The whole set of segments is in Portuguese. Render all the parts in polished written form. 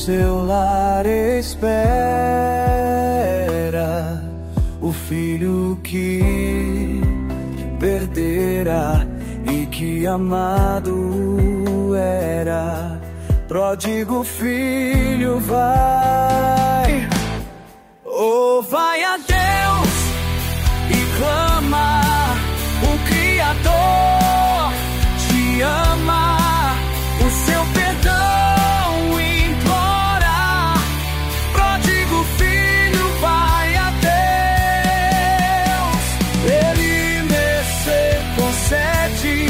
seu lar espera o filho que perdera e que amado era. Pródigo filho vai, oh, vai a Deus e clama, o Criador te ama, o seu perdão implora. Pródigo filho vai a Deus, Ele mercê concede,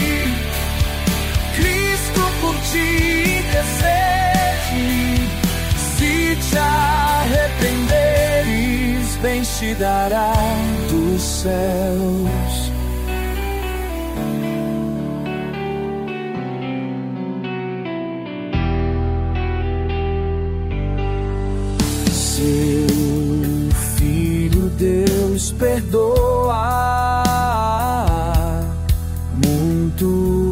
Cristo por ti intercede. Se te arrependeres, bem te dará dos céus. Seu Filho Deus perdoa, muito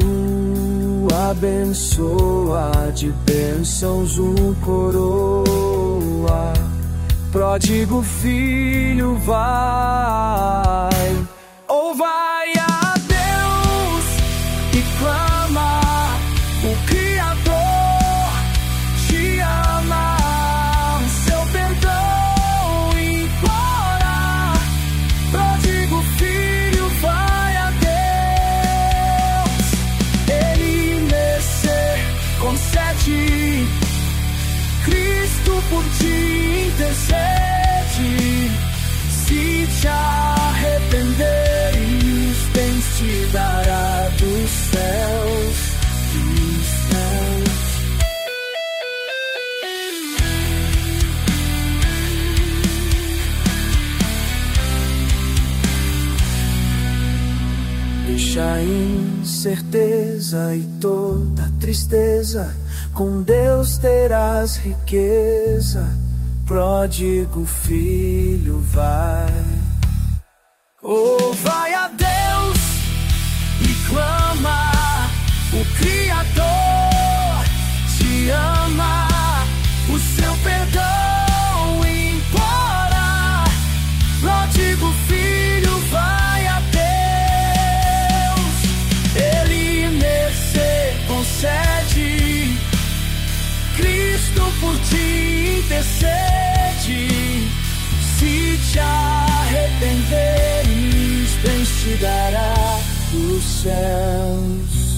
abençoa, de bênçãos o coroa. Pródigo filho vai, ou vai a Deus e clama, o Criador te ama, o seu perdão implora. Pródigo filho vai a Deus, Ele mercê concede, Cristo por ti intercede. Se te arrependeres, bem te dará dos céus, dos céus. Deixa a incerteza e toda tristeza, com Deus terás riqueza. Pródigo filho vai, oh, vai a Deus e clama, o Criador te ama, o seu perdão implora. Pródigo filho vai a Deus, Ele mercê concede, Cristo por ti intercede. Se te arrependeres, bem te dará os céus.